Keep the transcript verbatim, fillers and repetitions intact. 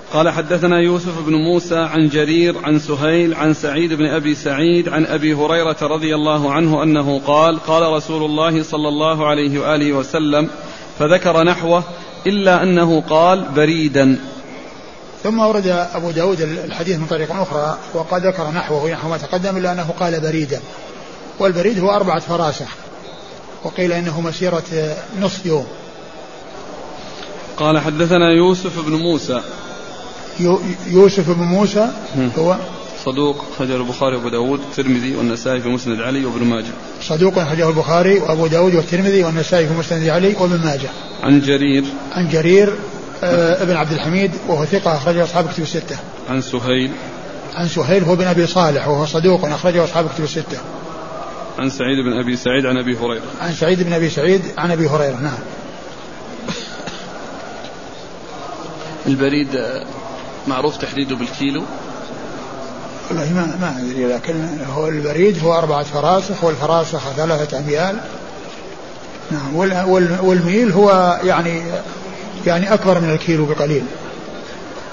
قال حدثنا يوسف بن موسى عن جرير عن سهيل عن سعيد بن أبي سعيد عن أبي هريرة رضي الله عنه أنه قال قال رسول الله صلى الله عليه وآله وسلم فذكر نحوه إلا أنه قال بريدا. ثم ورد أبو داود الحديث من طريق أخرى وقد ذكر نحوه نحو ما تقدم إلا أنه قال بريدا، والبريد هو أربعة فراسخ، وقيل إنه مسيرة نصف يوم. قال حدثنا يوسف بن موسى. يوسف بن موسى هو صدوق أخرجه البخاري وأبو داود والترمذي والنسائي في مسند علي وابن ماجه. صدوق أخرجه البخاري وأبو داود والترمذي والنسائي في مسند علي وابن ماجه. عن جرير عن جرير آه ابن عبد الحميد وهو ثقة أخرجه أصحاب كتب الستة. عن سهيل عن سهيل هو بن أبي صالح وهو صدوق أخرجه أصحاب كتب الستة. عن سعيد بن أبي سعيد عن أبي هريرة. عن سعيد بن أبي سعيد عن أبي هريرة. نعم. البريد معروف تحديده بالكيلو؟ والله ما ما أدري، لكن هو البريد هو أربعة فراسخ والفراسخ ثلاثة أميال. نعم. والميل هو يعني يعني أكبر من الكيلو بقليل.